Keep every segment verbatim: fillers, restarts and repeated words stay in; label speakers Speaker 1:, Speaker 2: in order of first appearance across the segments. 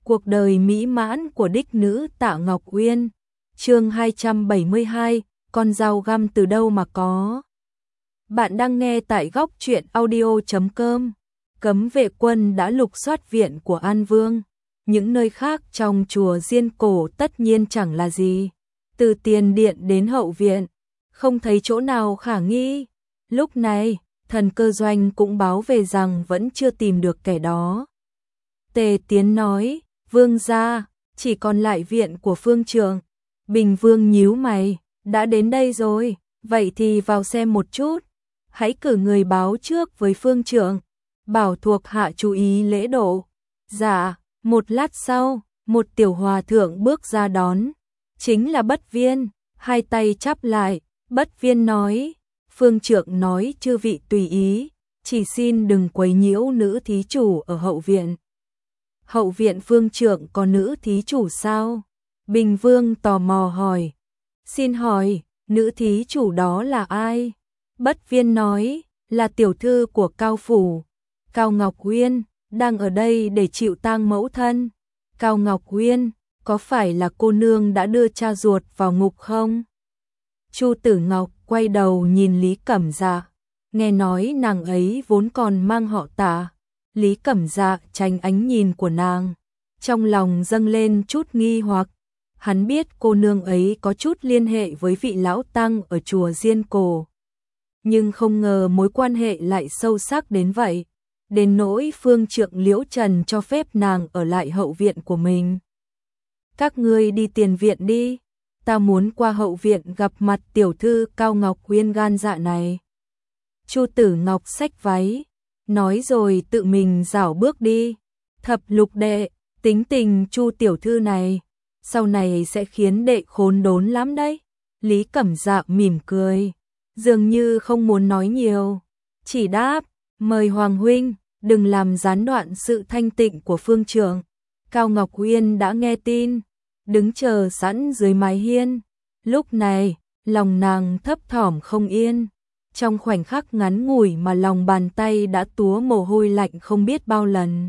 Speaker 1: Cuộc đời mỹ mãn của đích nữ Tạ Ngọc Uyên. Chương hai trăm bảy mươi hai, con dao găm từ đâu mà có. Bạn đang nghe tại góc truyện audio chấm com. Cấm vệ quân đã lục soát viện của An Vương. Những nơi khác trong chùa Diên Cổ tất nhiên chẳng là gì. Từ tiền điện đến hậu viện, không thấy chỗ nào khả nghi. Lúc này, Thần Cơ Doanh cũng báo về rằng vẫn chưa tìm được kẻ đó. Tề Tiến nói, Vương gia, chỉ còn lại viện của Phương Trượng. Bình Vương nhíu mày, đã đến đây rồi, vậy thì vào xem một chút. Hãy cử người báo trước với Phương Trượng, bảo thuộc hạ chú ý lễ độ. Dạ, một lát sau, một tiểu hòa thượng bước ra đón, chính là Bất Viên, hai tay chắp lại. Bất Viên nói, Phương Trượng nói chư vị tùy ý, chỉ xin đừng quấy nhiễu nữ thí chủ ở hậu viện. Hậu viện Phương Trượng có nữ thí chủ sao? Bình Vương tò mò hỏi. Xin hỏi, nữ thí chủ đó là ai? Bất Viên nói, là tiểu thư của Cao Phủ, Cao Ngọc Uyên, đang ở đây để chịu tang mẫu thân. Cao Ngọc Uyên, có phải là cô nương đã đưa cha ruột vào ngục không? Chu Tử Ngọc quay đầu nhìn Lý Cẩm Dạ, nghe nói nàng ấy vốn còn mang họ Tạ. Lý Cẩm Dạ tránh ánh nhìn của nàng, trong lòng dâng lên chút nghi hoặc. Hắn biết cô nương ấy có chút liên hệ với vị lão tăng ở chùa Diên Cổ, nhưng không ngờ mối quan hệ lại sâu sắc đến vậy, đến nỗi Phương Trượng Liễu Trần cho phép nàng ở lại hậu viện của mình. Các ngươi đi tiền viện đi, ta muốn qua hậu viện gặp mặt tiểu thư Cao Ngọc Uyên gan dạ này. Chu Tử Ngọc xách váy, nói rồi tự mình rảo bước đi. Thập lục đệ, tính tình Chu tiểu thư này, sau này sẽ khiến đệ khốn đốn lắm đấy. Lý Cẩm Dạ mỉm cười, dường như không muốn nói nhiều, chỉ đáp, mời Hoàng huynh, đừng làm gián đoạn sự thanh tịnh của Phương Trượng. Cao Ngọc Uyên đã nghe tin, đứng chờ sẵn dưới mái hiên. Lúc này, lòng nàng thấp thỏm không yên. Trong khoảnh khắc ngắn ngủi mà lòng bàn tay đã túa mồ hôi lạnh không biết bao lần.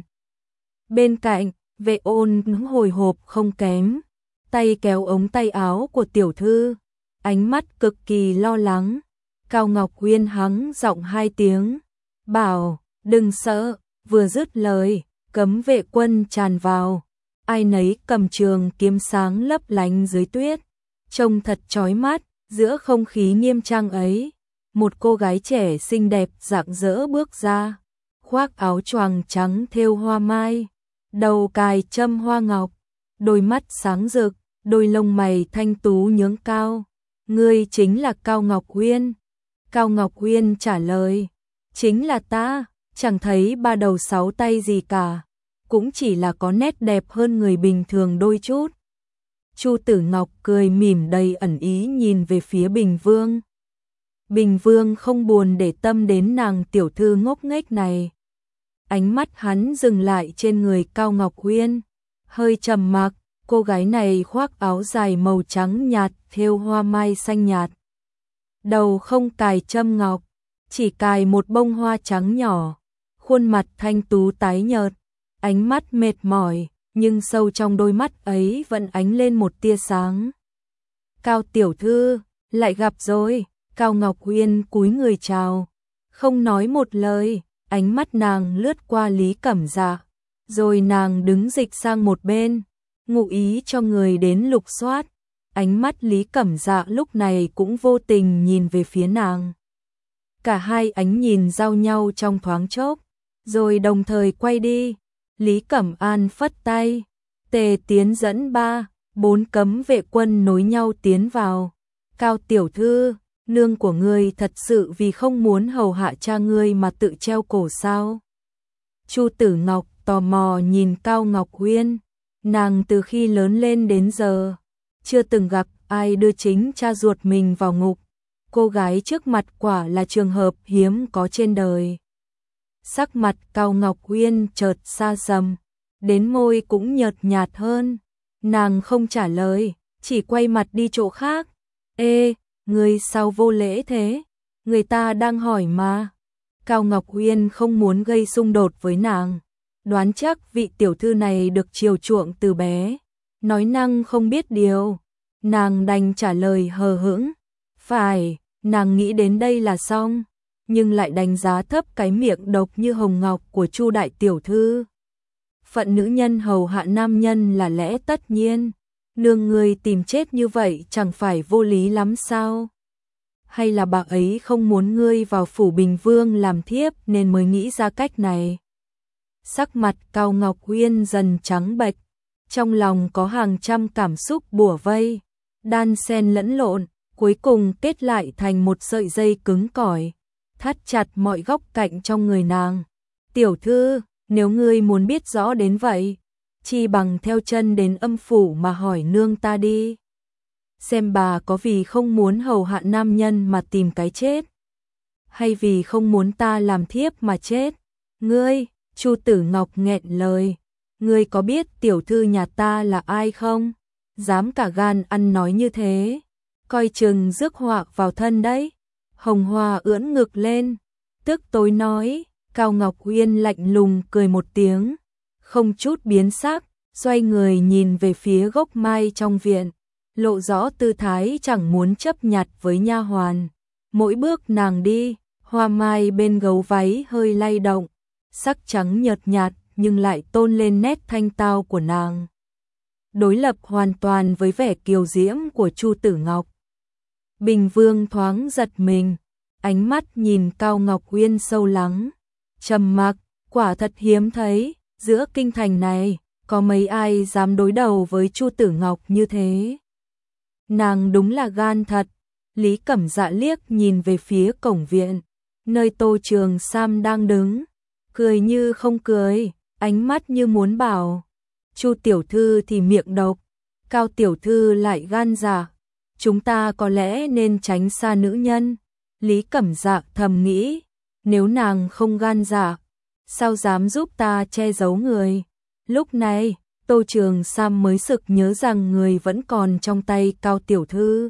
Speaker 1: Bên cạnh, Vệ Ôn hồi hộp không kém, tay kéo ống tay áo của tiểu thư, ánh mắt cực kỳ lo lắng. Cao Ngọc Uyên hắng giọng hai tiếng, bảo, đừng sợ. Vừa dứt lời, cấm vệ quân tràn vào, ai nấy cầm trường kiếm sáng lấp lánh dưới tuyết, trông thật chói mắt. Giữa không khí nghiêm trang ấy, một cô gái trẻ xinh đẹp rạng rỡ bước ra, khoác áo choàng trắng thêu hoa mai, đầu cài châm hoa ngọc, đôi mắt sáng rực, đôi lông mày thanh tú nhướng cao. Ngươi chính là Cao Ngọc Uyên? Cao Ngọc Uyên trả lời, chính là ta, chẳng thấy ba đầu sáu tay gì cả, cũng chỉ là có nét đẹp hơn người bình thường đôi chút. Chu Tử Ngọc cười mỉm đầy ẩn ý nhìn về phía Bình Vương. Bình Vương không buồn để tâm đến nàng tiểu thư ngốc nghếch này. Ánh mắt hắn dừng lại trên người Cao Ngọc Uyên, hơi trầm mặc. Cô gái này khoác áo dài màu trắng nhạt thêu hoa mai xanh nhạt, đầu không cài châm ngọc, chỉ cài một bông hoa trắng nhỏ, khuôn mặt thanh tú tái nhợt, ánh mắt mệt mỏi, nhưng sâu trong đôi mắt ấy vẫn ánh lên một tia sáng. Cao tiểu thư, lại gặp rồi. Cao Ngọc Uyên cúi người chào, không nói một lời, ánh mắt nàng lướt qua Lý Cẩm Dạ, rồi nàng đứng dịch sang một bên, ngụ ý cho người đến lục soát. Ánh mắt Lý Cẩm Dạ lúc này cũng vô tình nhìn về phía nàng. Cả hai ánh nhìn giao nhau trong thoáng chốc, rồi đồng thời quay đi. Lý Cẩm An phất tay, Tề Tiến dẫn ba, bốn cấm vệ quân nối nhau tiến vào. Cao tiểu thư, nương của ngươi thật sự vì không muốn hầu hạ cha ngươi mà tự treo cổ sao? Chu Tử Ngọc tò mò nhìn Cao Ngọc Uyên, nàng từ khi lớn lên đến giờ, chưa từng gặp ai đưa chính cha ruột mình vào ngục. Cô gái trước mặt quả là trường hợp hiếm có trên đời. Sắc mặt Cao Ngọc Uyên chợt xa sầm, đến môi cũng nhợt nhạt hơn. Nàng không trả lời, chỉ quay mặt đi chỗ khác. Ê, ngươi sao vô lễ thế? Người ta đang hỏi mà. Cao Ngọc Uyên không muốn gây xung đột với nàng, đoán chắc vị tiểu thư này được chiều chuộng từ bé, nói năng không biết điều. Nàng đành trả lời hờ hững, phải, nàng nghĩ đến đây là xong, nhưng lại đánh giá thấp cái miệng độc như hồng ngọc của Chu đại tiểu thư. Phận nữ nhân hầu hạ nam nhân là lẽ tất nhiên, nương ngươi tìm chết như vậy chẳng phải vô lý lắm sao? Hay là bà ấy không muốn ngươi vào phủ Bình Vương làm thiếp nên mới nghĩ ra cách này? Sắc mặt Cao Ngọc Uyên dần trắng bệch, trong lòng có hàng trăm cảm xúc bủa vây, đan xen lẫn lộn, cuối cùng kết lại thành một sợi dây cứng cỏi, thắt chặt mọi góc cạnh trong người nàng. Tiểu thư, nếu ngươi muốn biết rõ đến vậy, chi bằng theo chân đến âm phủ mà hỏi nương ta đi. Xem bà có vì không muốn hầu hạ nam nhân mà tìm cái chết, hay vì không muốn ta làm thiếp mà chết. Ngươi, Chu Tử Ngọc nghẹn lời, ngươi có biết tiểu thư nhà ta là ai không? Dám cả gan ăn nói như thế, coi chừng rước họa vào thân đấy. Hồng Hoa ưỡn ngực lên, tức tối nói. Cao Ngọc Uyên lạnh lùng cười một tiếng, không chút biến sắc, xoay người nhìn về phía gốc mai trong viện, lộ rõ tư thái chẳng muốn chấp nhặt với nha hoàn. Mỗi bước nàng đi, hoa mai bên gấu váy hơi lay động, sắc trắng nhợt nhạt nhưng lại tôn lên nét thanh tao của nàng, đối lập hoàn toàn với vẻ kiều diễm của Chu Tử Ngọc. Bình Vương thoáng giật mình, ánh mắt nhìn Cao Ngọc Uyên sâu lắng, trầm mặc. Quả thật hiếm thấy, giữa kinh thành này có mấy ai dám đối đầu với Chu Tử Ngọc như thế. Nàng đúng là gan thật. Lý Cẩm Dạ liếc nhìn về phía cổng viện, nơi Tô Trường Sam đang đứng, cười như không cười, ánh mắt như muốn bảo Chu tiểu thư thì miệng độc, Cao tiểu thư lại gan dạ, chúng ta có lẽ nên tránh xa nữ nhân. Lý Cẩm Dạ thầm nghĩ, nếu nàng không gan dạ, sao dám giúp ta che giấu người. Lúc này, Tô Trường Sam mới sực nhớ rằng người vẫn còn trong tay Cao tiểu thư.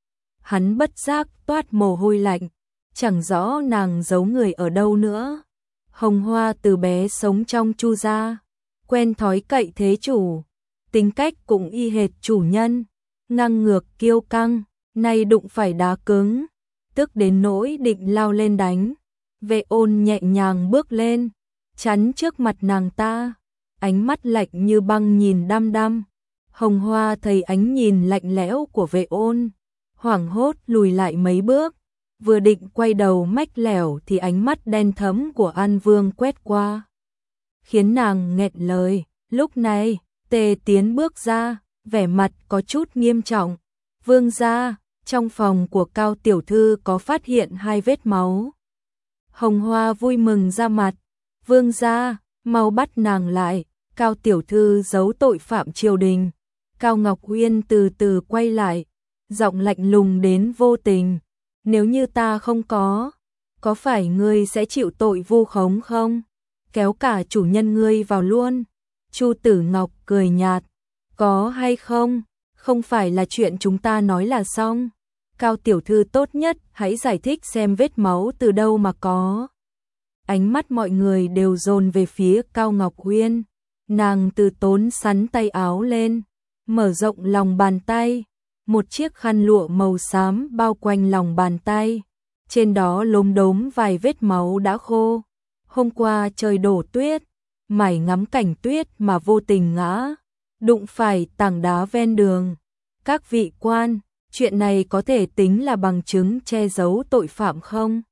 Speaker 1: Hắn bất giác toát mồ hôi lạnh, chẳng rõ nàng giấu người ở đâu nữa. Hồng Hoa từ bé sống trong Chu gia, quen thói cậy thế chủ, tính cách cũng y hệt chủ nhân, ngang ngược kiêu căng, nay đụng phải đá cứng, tức đến nỗi định lao lên đánh. Vệ Ôn nhẹ nhàng bước lên, chắn trước mặt nàng ta, ánh mắt lạnh như băng nhìn đăm đăm. Hồng Hoa thấy ánh nhìn lạnh lẽo của Vệ Ôn, hoảng hốt lùi lại mấy bước, vừa định quay đầu mách lẻo thì ánh mắt đen thẫm của An Vương quét qua, khiến nàng nghẹn lời. Lúc này, Tề Tiến bước ra, vẻ mặt có chút nghiêm trọng. Vương gia, trong phòng của Cao tiểu thư có phát hiện hai vết máu. Hồng Hoa vui mừng ra mặt, vương gia, mau bắt nàng lại, Cao tiểu thư giấu tội phạm triều đình. Cao Ngọc Uyên từ từ quay lại, giọng lạnh lùng đến vô tình, nếu như ta không có, có phải ngươi sẽ chịu tội vu khống không? Kéo cả chủ nhân ngươi vào luôn. Chu Tử Ngọc cười nhạt, có hay không, không phải là chuyện chúng ta nói là xong. Cao tiểu thư tốt nhất hãy giải thích xem vết máu từ đâu mà có. Ánh mắt mọi người đều dồn về phía Cao Ngọc Uyên. Nàng từ tốn sắn tay áo lên, mở rộng lòng bàn tay, một chiếc khăn lụa màu xám bao quanh lòng bàn tay, trên đó lốm đốm vài vết máu đã khô. Hôm qua trời đổ tuyết, mải ngắm cảnh tuyết mà vô tình ngã, đụng phải tảng đá ven đường. Các vị quan, chuyện này có thể tính là bằng chứng che giấu tội phạm không?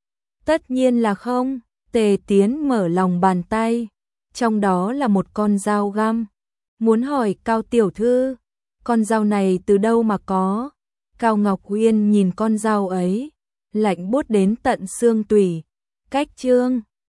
Speaker 1: Tất nhiên là không. Tề Tiến mở lòng bàn tay, trong đó là một con dao găm. Muốn hỏi Cao tiểu thư, con dao này từ đâu mà có? Cao Ngọc Uyên nhìn con dao ấy, lạnh buốt đến tận xương tủy. Cách chương